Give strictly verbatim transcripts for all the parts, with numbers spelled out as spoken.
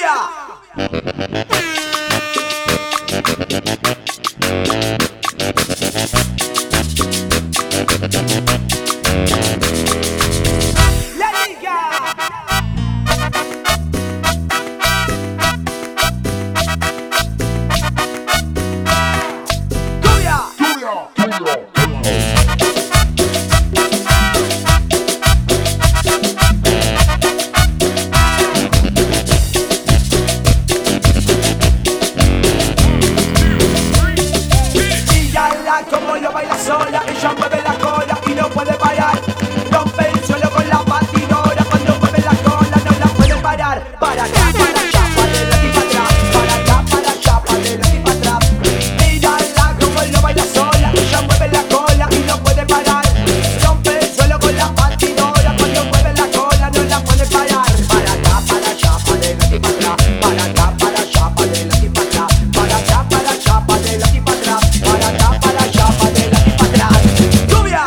Como lo baila sola, ella mueve la cola y no puede parar. Rompe el suelo con la batidora. Cuando mueve la cola no la puede parar. Para acá, para allá, para adelante y para atrás. Para acá, para allá, para adelante y para atrás. Mírala como lo baila sola, ella mueve la cola y no puede parar. Rompe el suelo con la batidora. Cuando mueve la cola no la puede parar. Para acá, para allá, para adelante y para atrás. Para acá, para allá, para adelante y para atrás. Para acá, para allá, para adelante y para atrás. Para acá, para allá, para adelante y para atrás. ¡Lluvia!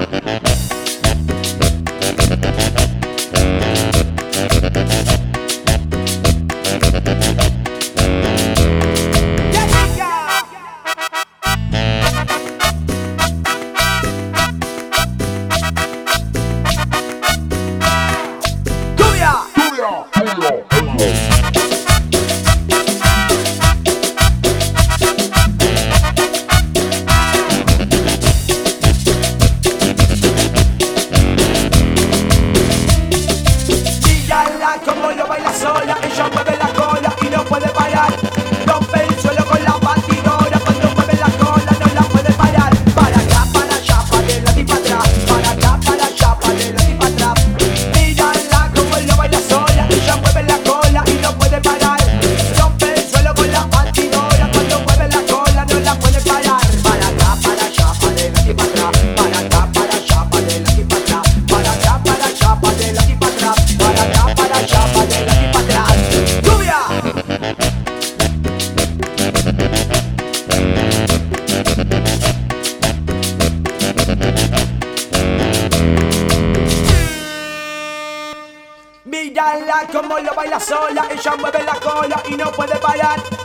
Como lo baila sola, ella mueve la cola y no puede parar. Rompe el suelo con la batidora. Cuando mueve la cola no la puede parar. Para acá, para allá, para adelante y para atrás. Para acá, para allá, para adelante y para atrás. Mírala como lo baila sola, ella mueve la cola y no puede parar. Rompe el suelo con la batidora. Cuando mueve la cola no la puede parar. Para acá, para allá, para adelante y para atrás. Para acá, para allá, para adelante y para atrás. Para acá, para allá, para adelante y para atrás. Para acá, para allá, para adelante y para atrás. ¡Lluvia! Mírala como lo baila sola, ella mueve la cola y no puede parar.